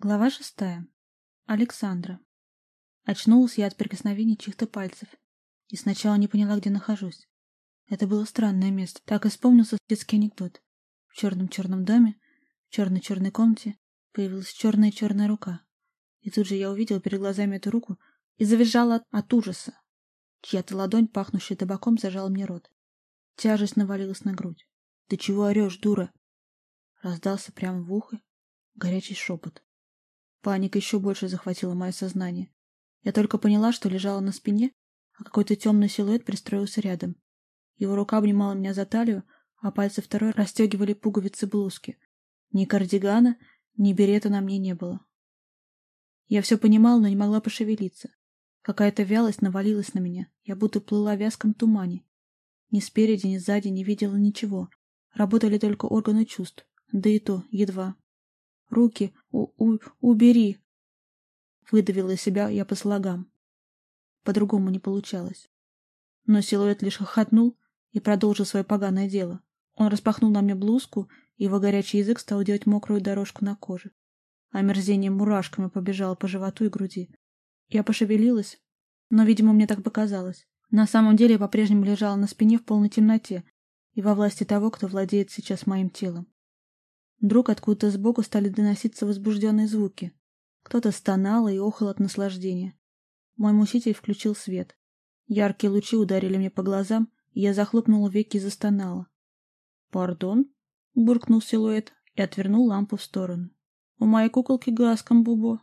Глава 6. Александра. Очнулась я от прикосновений чьих-то пальцев. И сначала не поняла, где нахожусь. Это было странное место. Так и вспомнился детский анекдот. В черном-черном доме, в черной-черной комнате появилась черная-черная рука. И тут же я увидела перед глазами эту руку и завизжала от ужаса. Чья-то ладонь, пахнущая табаком, зажала мне рот. Тяжесть навалилась на грудь. «Ты чего орешь, дура?» Раздался прямо в ухо горячий шепот. Паника еще больше захватила мое сознание. Я только поняла, что лежала на спине, а какой-то темный силуэт пристроился рядом. Его рука обнимала меня за талию, а пальцы второй расстегивали пуговицы блузки. Ни кардигана, ни берета на мне не было. Я все понимала, но не могла пошевелиться. Какая-то вялость навалилась на меня. Я будто плыла в вязком тумане. Ни спереди, ни сзади не видела ничего. Работали только органы чувств. Да и то едва. «Руки! Убери!» Выдавила из себя я по слогам. По-другому не получалось. Но силуэт лишь хохотнул и продолжил свое поганое дело. Он распахнул на мне блузку, и его горячий язык стал делать мокрую дорожку на коже. Омерзение мурашками побежало по животу и груди. Я пошевелилась, но, видимо, мне так показалось. На самом деле я по-прежнему лежала на спине в полной темноте и во власти того, кто владеет сейчас моим телом. Вдруг откуда-то сбоку стали доноситься возбужденные звуки. Кто-то стонал и охал от наслаждения. Мой мучитель включил свет. Яркие лучи ударили мне по глазам, и я захлопнула веки и застонала. «Пардон?» — буркнул силуэт и отвернул лампу в сторону. «У моей куколки глазком бубо».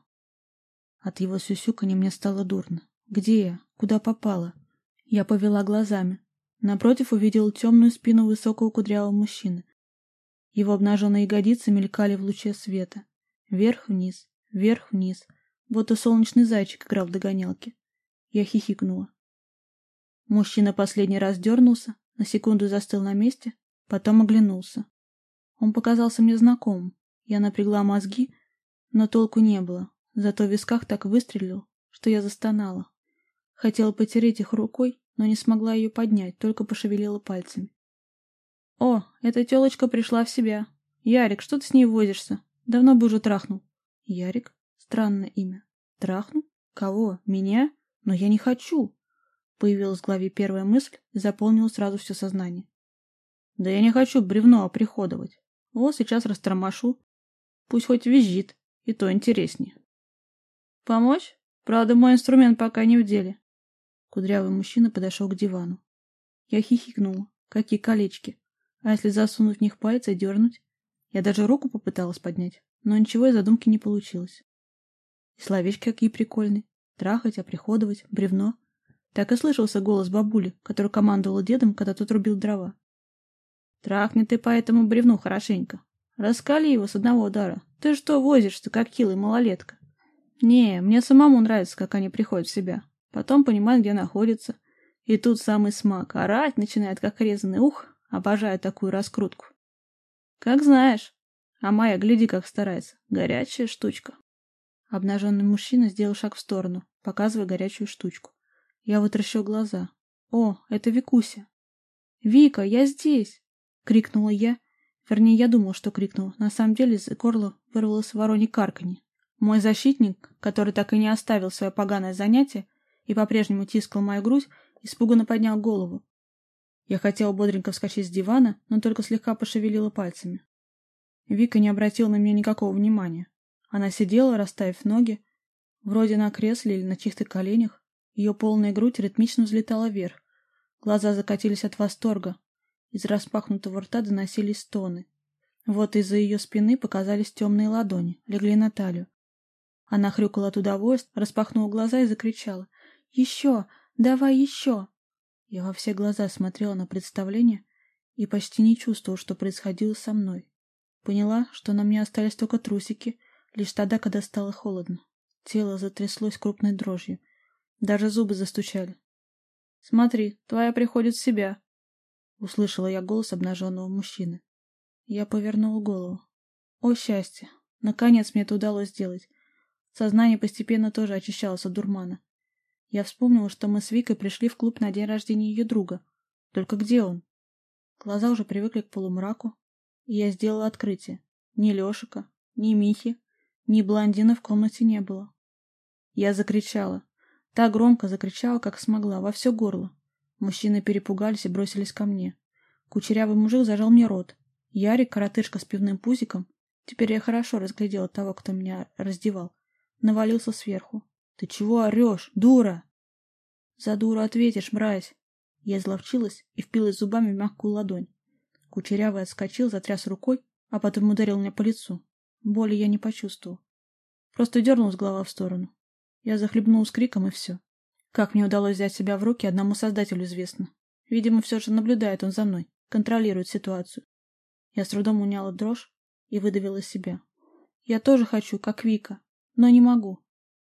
От его сюсюканья мне стало дурно. «Где я? Куда попала?» Я повела глазами. Напротив увидела темную спину высокого кудрявого мужчины. Его обнаженные ягодицы мелькали в луче света. Вверх-вниз, вверх-вниз. Вот и солнечный зайчик играл в догонялки. Я хихикнула. Мужчина последний раз дернулся, на секунду застыл на месте, потом оглянулся. Он показался мне знакомым. Я напрягла мозги, но толку не было. Зато в висках так выстрелил, что я застонала. Хотела потереть их рукой, но не смогла ее поднять, только пошевелила пальцами. «О, эта телочка пришла в себя. Ярик, что ты с ней возишься? Давно бы уже трахнул». «Ярик? Странное имя. Трахнул? Кого? Меня? Но я не хочу». Появилась в голове первая мысль и заполнила сразу все сознание. «Да я не хочу бревно оприходовать. Вот сейчас растормошу. Пусть хоть визжит, и то интереснее». «Помочь? Правда, мой инструмент пока не в деле». Кудрявый мужчина подошел к дивану. Я хихикнула. Какие колечки. А если засунуть в них пальцы и дернуть? Я даже руку попыталась поднять, но ничего из задумки не получилось. И словечки какие прикольные. Трахать, оприходовать, бревно. Так и слышался голос бабули, который командовал дедом, когда тот рубил дрова. «Трахни ты по этому бревну хорошенько. Раскали его с одного удара. Ты что возишься, как хилый малолетка?» «Не, мне самому нравится, как они приходят в себя. Потом понимают, где находятся. И тут самый смак. Орать начинает, как резанный. Ух, обожаю такую раскрутку». «Как знаешь. А Майя, гляди, как старается. Горячая штучка». Обнаженный мужчина сделал шаг в сторону, показывая горячую штучку. Я вытаращила глаза. «О, это Викуся!» «Вика, я здесь!» — крикнула я. Вернее, я думала, что крикнула. На самом деле из горла вырвалось воронье карканье. Мой защитник, который так и не оставил свое поганое занятие и по-прежнему тискал мою грудь, испуганно поднял голову. Я хотела бодренько вскочить с дивана, но только слегка пошевелила пальцами. Вика не обратила на меня никакого внимания. Она сидела, расставив ноги, вроде на кресле или на чьих-то коленях. Ее полная грудь ритмично взлетала вверх. Глаза закатились от восторга. Из распахнутого рта доносились стоны. Вот из-за ее спины показались темные ладони, легли на талию. Она хрюкала от удовольствия, распахнула глаза и закричала: «Еще! Давай еще!» Я во все глаза смотрела на представление и почти не чувствовала, что происходило со мной. Поняла, что на мне остались только трусики, лишь тогда, когда стало холодно. Тело затряслось крупной дрожью. Даже зубы застучали. «Смотри, твоя приходит в себя», — услышала я голос обнаженного мужчины. Я повернула голову. О, счастье! Наконец мне это удалось сделать. Сознание постепенно тоже очищалось от дурмана. Я вспомнила, что мы с Викой пришли в клуб на день рождения ее друга. Только где он? Глаза уже привыкли к полумраку, и я сделала открытие. Ни Лешика, ни Михи, Ни блондина в комнате не было. Я закричала. Так громко закричала, как смогла, во все горло. Мужчины перепугались и бросились ко мне. Кучерявый мужик зажал мне рот. Ярик, коротышка с пивным пузиком, теперь я хорошо разглядела того, кто меня раздевал, навалился сверху. «Ты чего орешь, дура?» «За дуру ответишь, мразь!» Я изловчилась и впилась зубами в мягкую ладонь. Кучерявый отскочил, затряс рукой, а потом ударил меня по лицу. Боли я не почувствовал. Просто дернулась голова в сторону. Я захлебнулась криком, и все. Как мне удалось взять себя в руки, одному создателю известно. Видимо, все же наблюдает он за мной, контролирует ситуацию. Я с трудом уняла дрожь и выдавила из себя. Я тоже хочу, как Вика, но не могу.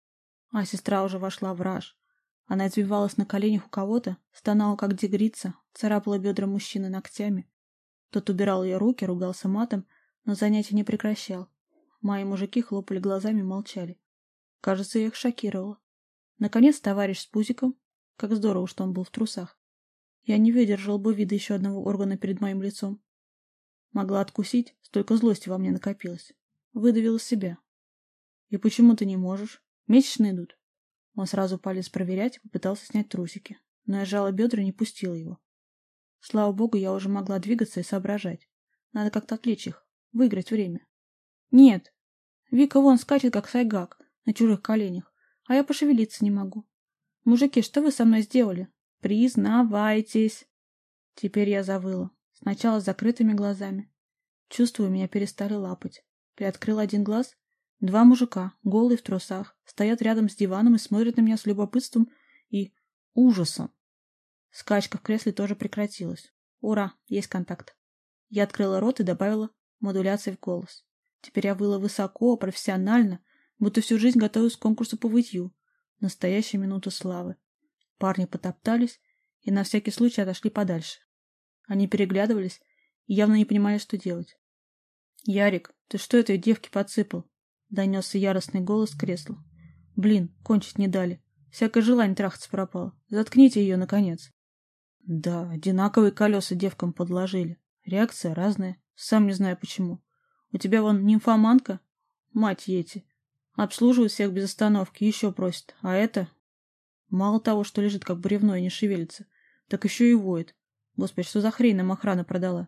А сестра уже вошла в раж. Она извивалась на коленях у кого-то, стонала, как тигрица, царапала бедра мужчины ногтями. Тот убирал ее руки, ругался матом, но занятия не прекращал. Мои мужики хлопали глазами и молчали. Кажется, я их шокировала. Наконец, товарищ с пузиком. Как здорово, что он был в трусах. Я не выдержал бы вида еще одного органа перед моим лицом. Могла откусить, столько злости во мне накопилось. Выдавил из себя. «И почему ты не можешь? Месячные идут». Он сразу полез проверять и попытался снять трусики. Но я сжала бедра и не пустила его. Слава богу, я уже могла двигаться и соображать. Надо как-то отвлечь их, выиграть время. «Нет. Вика вон скачет, как сайгак, на чужих коленях, а я пошевелиться не могу. Мужики, что вы со мной сделали? Признавайтесь!» Теперь я завыла. Сначала с закрытыми глазами. Чувствую, меня перестали лапать. Приоткрыл один глаз. Два мужика, голые в трусах, стоят рядом с диваном и смотрят на меня с любопытством и ужасом. Скачка в кресле тоже прекратилась. Ура, есть контакт. Я открыла рот и добавила модуляции в голос. Теперь я выла высоко, профессионально, будто всю жизнь готовилась к конкурсу по вытью. Настоящая минута славы. Парни потоптались и на всякий случай отошли подальше. Они переглядывались и явно не понимали, что делать. «Ярик, ты что этой девке подсыпал?» — донесся яростный голос с кресла. «Блин, кончить не дали. Всякое желание трахаться пропало. Заткните ее, наконец». Да, одинаковые колеса девкам подложили. Реакция разная. Сам не знаю почему. У тебя вон нимфоманка? Мать ети. Обслуживает всех без остановки, еще просит. А это... Мало того, что лежит как бревно и не шевелится, так еще и воет. Господи, что за хрень нам охрана продала?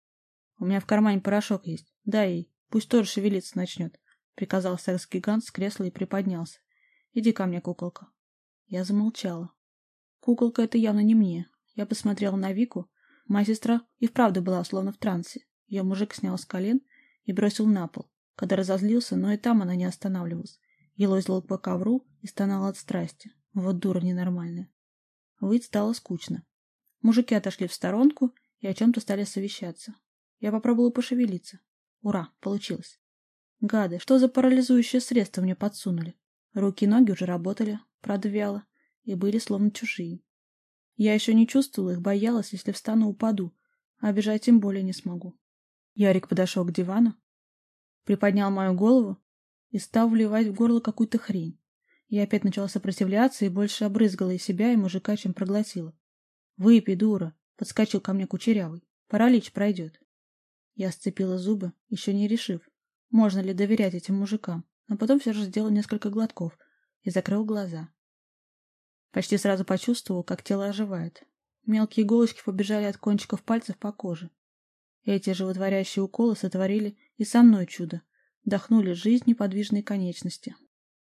У меня в кармане порошок есть. Дай ей. Пусть тоже шевелиться начнет. Приказал секс-гигант с кресла и приподнялся. Иди ко мне, куколка. Я замолчала. Куколка — это явно не мне. Я посмотрела на Вику. Моя сестра и вправду была словно в трансе. Ее мужик снял с колен и бросил на пол. Когда разозлился, но и там она не останавливалась. Елозила по ковру и стонала от страсти. Вот дура ненормальная. Выть стало скучно. Мужики отошли в сторонку и о чем-то стали совещаться. Я попробовала пошевелиться. Ура, получилось. Гады, что за парализующее средство мне подсунули? Руки и ноги уже работали, правда вяло, и были словно чужие. Я еще не чувствовала их, боялась, если встану, упаду, а бежать тем более не смогу. Ярик подошел к дивану, приподнял мою голову и стал вливать в горло какую-то хрень. Я опять начала сопротивляться и больше обрызгала и себя, и мужика, чем проглотила. «Выпей, дура!» — подскочил ко мне кучерявый. «Паралич пройдет». Я сцепила зубы, еще не решив, можно ли доверять этим мужикам, но потом все же сделал несколько глотков и закрыл глаза. Почти сразу почувствовал, как тело оживает. Мелкие иголочки побежали от кончиков пальцев по коже. Эти животворящие уколы сотворили и со мной чудо. Вдохнули жизнь неподвижной конечности.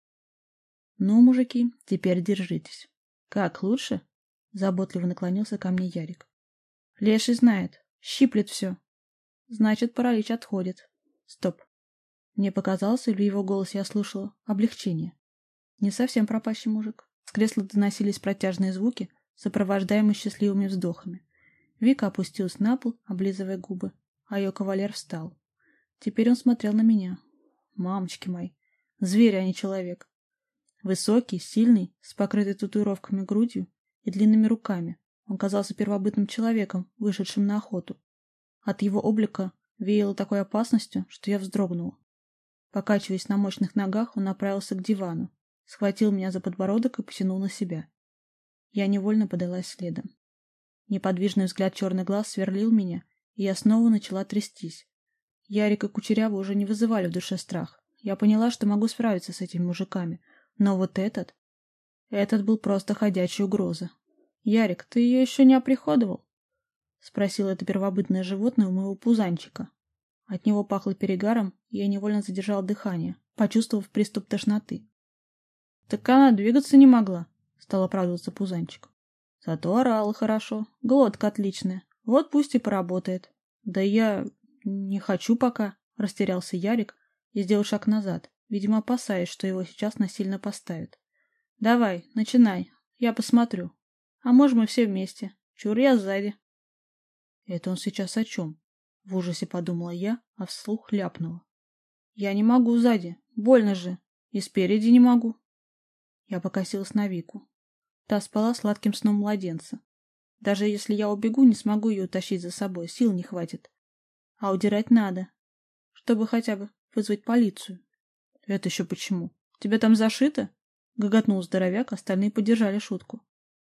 «Ну, мужики, теперь держитесь». «Как, лучше?» — заботливо наклонился ко мне Ярик. «Леший знает. Щиплет все». «Значит, паралич отходит». «Стоп». Мне показалось, или в его голос я слушала облегчение. Не совсем пропащий мужик. С кресла доносились протяжные звуки, сопровождаемые счастливыми вздохами. Вика опустилась на пол, облизывая губы, а ее кавалер встал. Теперь он смотрел на меня. Мамочки мои, зверь, а не человек. Высокий, сильный, с покрытой татуировками грудью и длинными руками. Он казался первобытным человеком, вышедшим на охоту. От его облика веяло такой опасностью, что я вздрогнула. Покачиваясь на мощных ногах, он направился к дивану, схватил меня за подбородок и потянул на себя. Я невольно подалась следом. Неподвижный взгляд черных глаз сверлил меня, и я снова начала трястись. Ярик и Кучерява уже не вызывали в душе страх. Я поняла, что могу справиться с этими мужиками. Но вот этот... Этот был просто ходячая угроза. «Ярик, ты ее еще не оприходовал?» — спросил это первобытное животное у моего пузанчика. От него пахло перегаром, и я невольно задержал дыхание, почувствовав приступ тошноты. «Так она двигаться не могла», — стал оправдываться пузанчик. «Зато орала хорошо, глотка отличная. Вот пусть и поработает». «Да я не хочу пока», — растерялся Ярик и сделал шаг назад, видимо, опасаясь, что его сейчас насильно поставят. «Давай, начинай, я посмотрю. А может, мы все вместе. Чур, я сзади». «Это он сейчас о чем?» — в ужасе подумала я, а вслух ляпнула. «Я не могу сзади, больно же, и спереди не могу». Я покосилась на Вику. Та спала сладким сном младенца. Даже если я убегу, не смогу ее утащить за собой, сил не хватит. А удирать надо, чтобы хотя бы вызвать полицию. «Это еще почему? Тебя там зашито?» — гоготнул здоровяк, остальные поддержали шутку.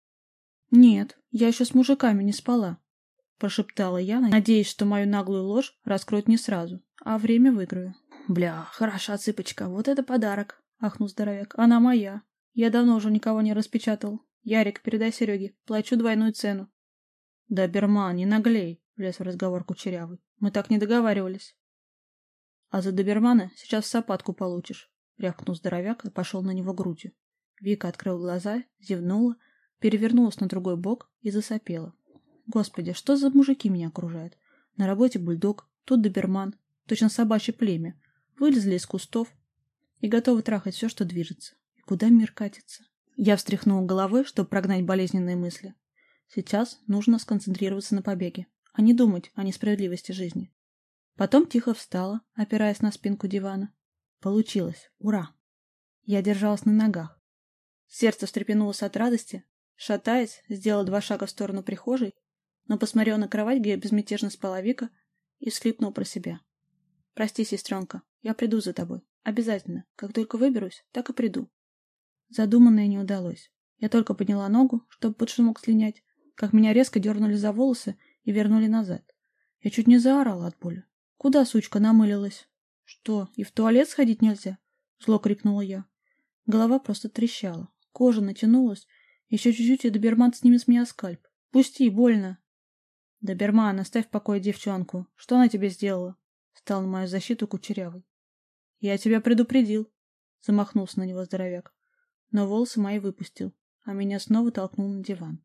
«Нет, я еще с мужиками не спала», — прошептала я, надеясь, что мою наглую ложь раскроют не сразу, а время выиграю. «Бля, хороша цыпочка, вот это подарок!» — ахнул здоровяк. «Она моя. Я давно уже никого не распечатал. Ярик, передай Сереге, плачу двойную цену». «Доберман, не наглей!» — влез в разговор Кучерявый. «Мы так не договаривались». «А за добермана сейчас в сапатку получишь», — рявкнул здоровяк и пошел на него грудью. Вика открыла глаза, зевнула, перевернулась на другой бок и засопела. «Господи, что за мужики меня окружают? На работе бульдог, тут доберман, точно собачье племя. Вылезли из кустов и готовы трахать все, что движется. И куда мир катится?» Я встряхнула головой, чтобы прогнать болезненные мысли. Сейчас нужно сконцентрироваться на побеге, а не думать о несправедливости жизни. Потом тихо встала, опираясь на спинку дивана. Получилось. Ура! Я держалась на ногах. Сердце встрепенулось от радости. Шатаясь, сделала 2 шага в сторону прихожей, но посмотрела на кровать, где безмятежно спала Вика, и всхлипнула про себя. «Прости, сестренка, я приду за тобой. Обязательно. Как только выберусь, так и приду». Задуманное не удалось. Я только подняла ногу, чтобы под шумок слинять, как меня резко дернули за волосы и вернули назад. Я чуть не заорала от боли. «Куда, сучка, намылилась?» «Что, и в туалет сходить нельзя?» — зло крикнула я. Голова просто трещала, кожа натянулась, еще чуть-чуть, и доберман снимет с меня скальп. «Пусти, больно!» «Доберман, оставь в покое девчонку. Что она тебе сделала?» — стал на мою защиту Кучерявый. «Я тебя предупредил», — замахнулся на него здоровяк. Но волосы мои выпустил, а меня снова толкнул на диван.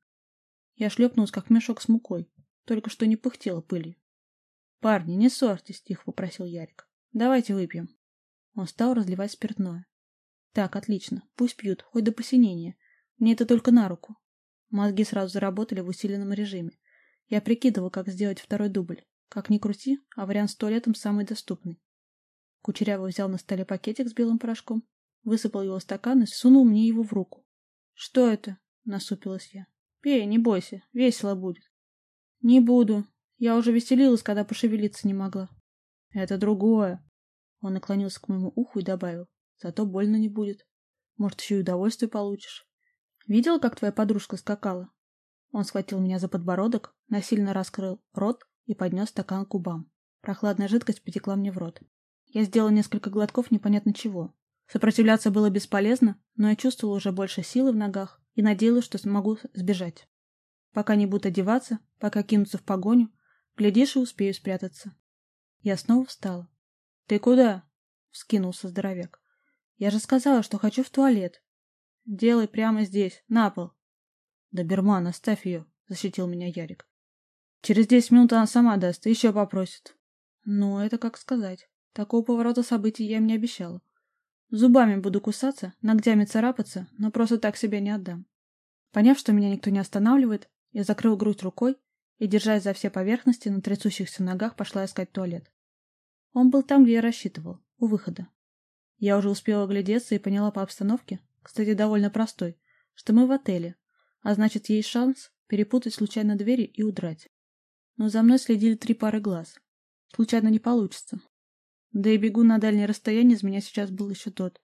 Я шлепнулась, как мешок с мукой, только что не пыхтела пылью. «Парни, не ссорьтесь», — тихо попросил Ярик. «Давайте выпьем». Он стал разливать спиртное. «Так, отлично, пусть пьют, хоть до посинения. Мне это только на руку». Мозги сразу заработали в усиленном режиме. Я прикидывал, как сделать второй дубль. Как ни крути, а вариант с туалетом самый доступный. Кучерявый взял на столе пакетик с белым порошком, высыпал его в стакан и сунул мне его в руку. «Что это?» — насупилась я. «Пей, не бойся, весело будет». «Не буду. Я уже веселилась, когда пошевелиться не могла». «Это другое». Он наклонился к моему уху и добавил. «Зато больно не будет. Может, еще и удовольствие получишь». «Видела, как твоя подружка скакала?» Он схватил меня за подбородок, насильно раскрыл рот и поднес стакан к губам. Прохладная жидкость потекла мне в рот. Я сделала несколько глотков непонятно чего. Сопротивляться было бесполезно, но я чувствовала уже больше силы в ногах и надеялась, что смогу сбежать. Пока не буду одеваться, пока кинуться в погоню, глядишь, и успею спрятаться. Я снова встала. «Ты куда?» — вскинулся здоровяк. «Я же сказала, что хочу в туалет». «Делай прямо здесь, на пол». «Доберман, оставь ее», — защитил меня Ярик. «Через 10 минут она сама даст и еще попросит». «Ну, это как сказать. Такого поворота событий я им не обещала. Зубами буду кусаться, ногтями царапаться, но просто так себя не отдам». Поняв, что меня никто не останавливает, я закрыл грудь рукой и, держась за все поверхности, на трясущихся ногах пошла искать туалет. Он был там, где я рассчитывал, у выхода. Я уже успела оглядеться и поняла по обстановке, кстати, довольно простой, что мы в отеле, а значит, есть шанс перепутать случайно двери и удрать. Но за мной следили 3 пары глаз. Случайно не получится. Да и бегу на дальнее расстояние из меня сейчас был еще тот.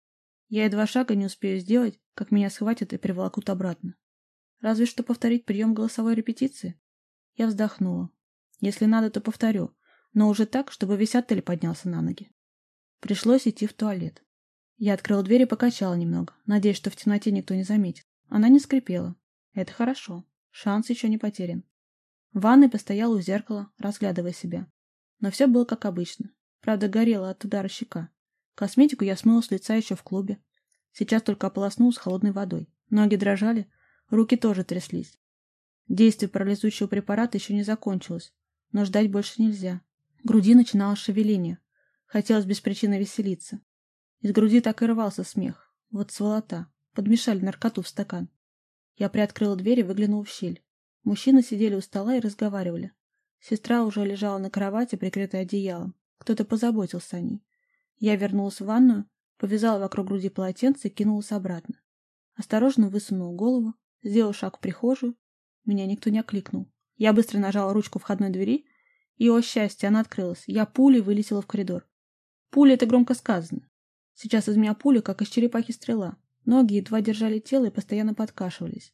Я и 2 шага не успею сделать, как меня схватят и приволокут обратно. Разве что повторить прием голосовой репетиции. Я вздохнула. Если надо, то повторю, но уже так, чтобы весь отель поднялся на ноги. Пришлось идти в туалет. Я открыла дверь и покачала немного, надеясь, что в темноте никто не заметит. Она не скрипела. Это хорошо. Шанс еще не потерян. В ванной постояла у зеркала, разглядывая себя. Но все было как обычно. Правда, горела от удара щека. Косметику я смыла с лица еще в клубе. Сейчас только ополоснула с холодной водой. Ноги дрожали, руки тоже тряслись. Действие парализующего препарата еще не закончилось, но ждать больше нельзя. В груди начиналось шевеление. Хотелось без причины веселиться. Из груди так и рвался смех. Вот сволота. Подмешали наркоту в стакан. Я приоткрыла дверь и выглянула в щель. Мужчины сидели у стола и разговаривали. Сестра уже лежала на кровати, прикрытая одеялом. Кто-то позаботился о ней. Я вернулась в ванную, повязала вокруг груди полотенце и кинулась обратно. Осторожно высунула голову, сделала шаг в прихожую. Меня никто не окликнул. Я быстро нажала ручку входной двери, и, о счастье, она открылась. Я пулей вылетела в коридор. Пуля — это громко сказано. Сейчас из меня пуля, как из черепахи стрела. Ноги едва держали тело и постоянно подкашивались.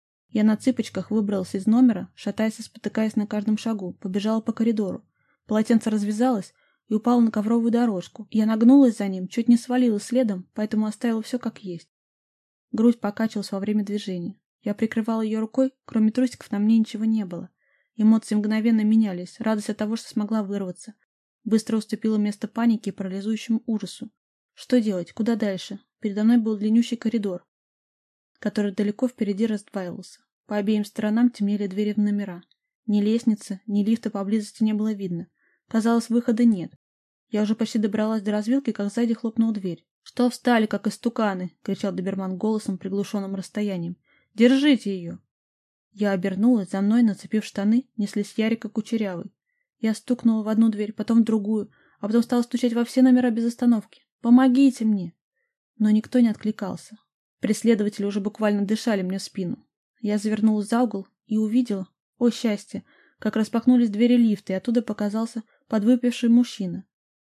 Я на цыпочках выбралась из номера, шатаясь и спотыкаясь на каждом шагу, побежала по коридору. Полотенце развязалось и упало на ковровую дорожку. Я нагнулась за ним, чуть не свалилась следом, поэтому оставила все как есть. Грудь покачивалась во время движения. Я прикрывала ее рукой, кроме трусиков на мне ничего не было. Эмоции мгновенно менялись, радость от того, что смогла вырваться. Быстро уступила место панике и парализующему ужасу. Что делать? Куда дальше? Передо мной был длиннющий коридор, который далеко впереди раздваивался. По обеим сторонам темнели двери в номера. Ни лестницы, ни лифта поблизости не было видно. Казалось, выхода нет. Я уже почти добралась до развилки, как сзади хлопнула дверь. «Что встали, как истуканы?» — кричал доберман голосом, приглушенным расстоянием. «Держите ее!» Я обернулась, за мной, нацепив штаны, неслись Ярик и Кучерявый. Я стукнула в одну дверь, потом в другую, а потом стала стучать во все номера без остановки. «Помогите мне!» Но никто не откликался. Преследователи уже буквально дышали мне в спину. Я завернулась за угол и увидела, о счастье, как распахнулись двери лифта, и оттуда показался подвыпивший мужчина.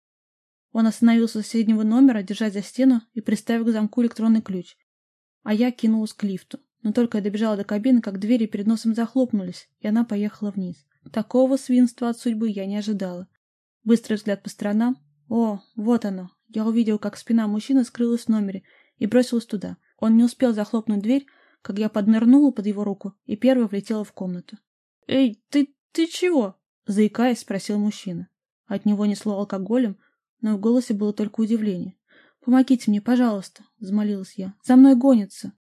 Он остановился у соседнего номера, держась за стену и приставив к замку электронный ключ. А я кинулась к лифту. Но только я добежала до кабины, как двери перед носом захлопнулись, и она поехала вниз. Такого свинства от судьбы я не ожидала. Быстрый взгляд по сторонам. О, вот оно. Я увидела, как спина мужчины скрылась в номере, и бросилась туда. Он не успел захлопнуть дверь, как я поднырнула под его руку и первой влетела в комнату. «Эй, ты чего?» — заикаясь, спросил мужчина. От него несло алкоголем, но в голосе было только удивление. «Помогите мне, пожалуйста», — взмолилась я. «За мной гонятся».